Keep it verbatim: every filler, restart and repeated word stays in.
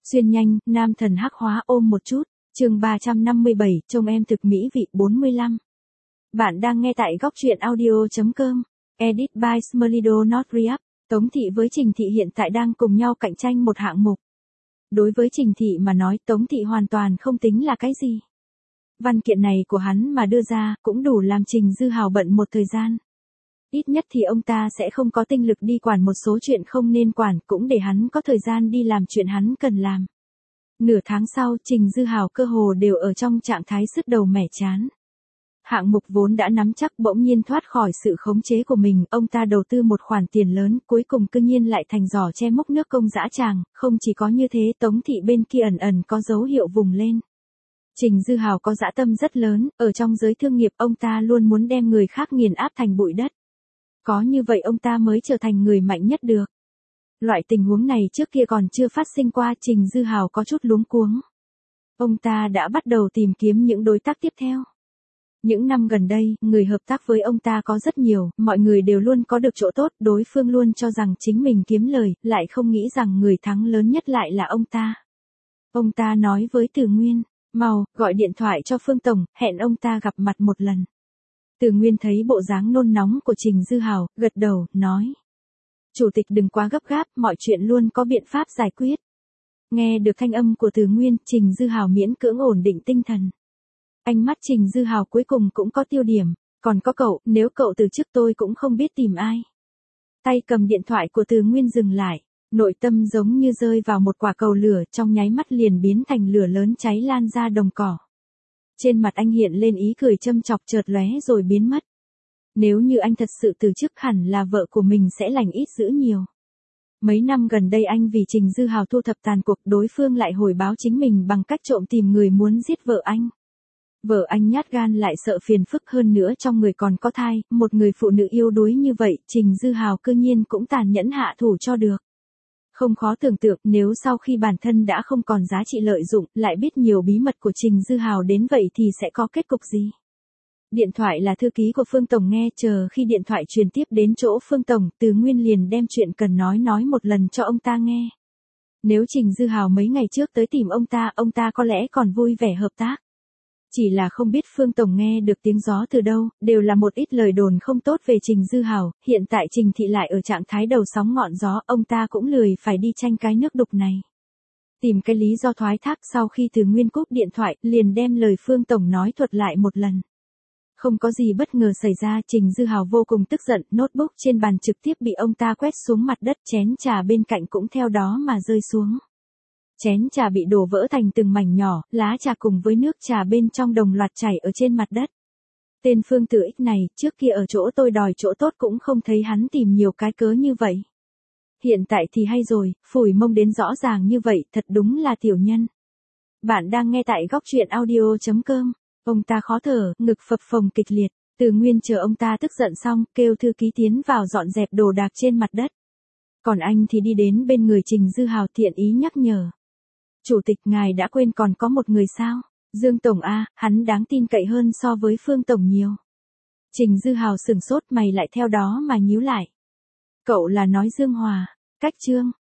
Xuyên nhanh, nam thần hắc hóa ôm một chút, chương ba trăm năm mươi bảy, trông em thực mỹ vị bốn mươi lăm. Bạn đang nghe tại góc truyện audio.com, edit by Smolido Not Re-up. Tống Thị với Trình Thị hiện tại đang cùng nhau cạnh tranh một hạng mục. Đối với Trình Thị mà nói, Tống Thị hoàn toàn không tính là cái gì. Văn kiện này của hắn mà đưa ra cũng đủ làm Trình Dư Hào bận một thời gian. Ít nhất thì ông ta sẽ không có tinh lực đi quản một số chuyện không nên quản, cũng để hắn có thời gian đi làm chuyện hắn cần làm. Nửa tháng sau, Trình Dư Hào cơ hồ đều ở trong trạng thái sứt đầu mẻ chán. Hạng mục vốn đã nắm chắc bỗng nhiên thoát khỏi sự khống chế của mình, ông ta đầu tư một khoản tiền lớn, cuối cùng cư nhiên lại thành giỏ che múc nước công dã tràng. Không chỉ có như thế, Tống Thị bên kia ẩn ẩn có dấu hiệu vùng lên. Trình Dư Hào có dã tâm rất lớn, ở trong giới thương nghiệp ông ta luôn muốn đem người khác nghiền áp thành bụi đất. Có như vậy ông ta mới trở thành người mạnh nhất được. Loại tình huống này trước kia còn chưa phát sinh qua, Trình Dư Hào có chút luống cuống. Ông ta đã bắt đầu tìm kiếm những đối tác tiếp theo. Những năm gần đây, người hợp tác với ông ta có rất nhiều, mọi người đều luôn có được chỗ tốt, đối phương luôn cho rằng chính mình kiếm lời, lại không nghĩ rằng người thắng lớn nhất lại là ông ta. Ông ta nói với Từ Nguyên, mau, gọi điện thoại cho Phương Tổng, hẹn ông ta gặp mặt một lần. Từ Nguyên thấy bộ dáng nôn nóng của Trình Dư Hào, gật đầu, nói. Chủ tịch đừng quá gấp gáp, mọi chuyện luôn có biện pháp giải quyết. Nghe được thanh âm của Từ Nguyên, Trình Dư Hào miễn cưỡng ổn định tinh thần. Ánh mắt Trình Dư Hào cuối cùng cũng có tiêu điểm, còn có cậu, nếu cậu từ chức tôi cũng không biết tìm ai. Tay cầm điện thoại của Từ Nguyên dừng lại, nội tâm giống như rơi vào một quả cầu lửa, trong nháy mắt liền biến thành lửa lớn cháy lan ra đồng cỏ. Trên mặt anh hiện lên ý cười châm chọc chợt lóe rồi biến mất. Nếu như anh thật sự từ chức hẳn là vợ của mình sẽ lành ít dữ nhiều. Mấy năm gần đây anh vì Trình Dư Hào thu thập tàn cuộc, đối phương lại hồi báo chính mình bằng cách trộm tìm người muốn giết vợ anh. Vợ anh nhát gan lại sợ phiền phức, hơn nữa trong người còn có thai, một người phụ nữ yếu đuối như vậy, Trình Dư Hào cư nhiên cũng tàn nhẫn hạ thủ cho được. Không khó tưởng tượng, nếu sau khi bản thân đã không còn giá trị lợi dụng, lại biết nhiều bí mật của Trình Dư Hào đến vậy thì sẽ có kết cục gì? Điện thoại là thư ký của Phương Tổng nghe, chờ khi điện thoại truyền tiếp đến chỗ Phương Tổng, Từ Nguyên liền đem chuyện cần nói nói một lần cho ông ta nghe. Nếu Trình Dư Hào mấy ngày trước tới tìm ông ta, ông ta có lẽ còn vui vẻ hợp tác. Chỉ là không biết Phương Tổng nghe được tiếng gió từ đâu, đều là một ít lời đồn không tốt về Trình Dư Hào, hiện tại Trình Thị lại ở trạng thái đầu sóng ngọn gió, ông ta cũng lười phải đi tranh cái nước đục này. Tìm cái lý do thoái thác, sau khi Từ Nguyên cúp điện thoại, liền đem lời Phương Tổng nói thuật lại một lần. Không có gì bất ngờ xảy ra, Trình Dư Hào vô cùng tức giận, notebook trên bàn trực tiếp bị ông ta quét xuống mặt đất, chén trà bên cạnh cũng theo đó mà rơi xuống. Chén trà bị đổ vỡ thành từng mảnh nhỏ, lá trà cùng với nước trà bên trong đồng loạt chảy ở trên mặt đất. Tên Phương Tử Ích này, trước kia ở chỗ tôi đòi chỗ tốt cũng không thấy hắn tìm nhiều cái cớ như vậy. Hiện tại thì hay rồi, phủi mông đến rõ ràng như vậy, thật đúng là tiểu nhân. Bạn đang nghe tại góc truyện audio.com. Ông ta khó thở, ngực phập phồng kịch liệt. Từ Nguyên chờ ông ta tức giận xong, kêu thư ký tiến vào dọn dẹp đồ đạc trên mặt đất. Còn anh thì đi đến bên người Trình Dư Hào thiện ý nhắc nhở. Chủ tịch, ngài đã quên còn có một người sao? Dương Tổng a, hắn đáng tin cậy hơn so với Phương Tổng nhiều. Trình Dư Hào sừng sốt, mày lại theo đó mà nhíu lại. Cậu là nói Dương Hòa, Cách Trương,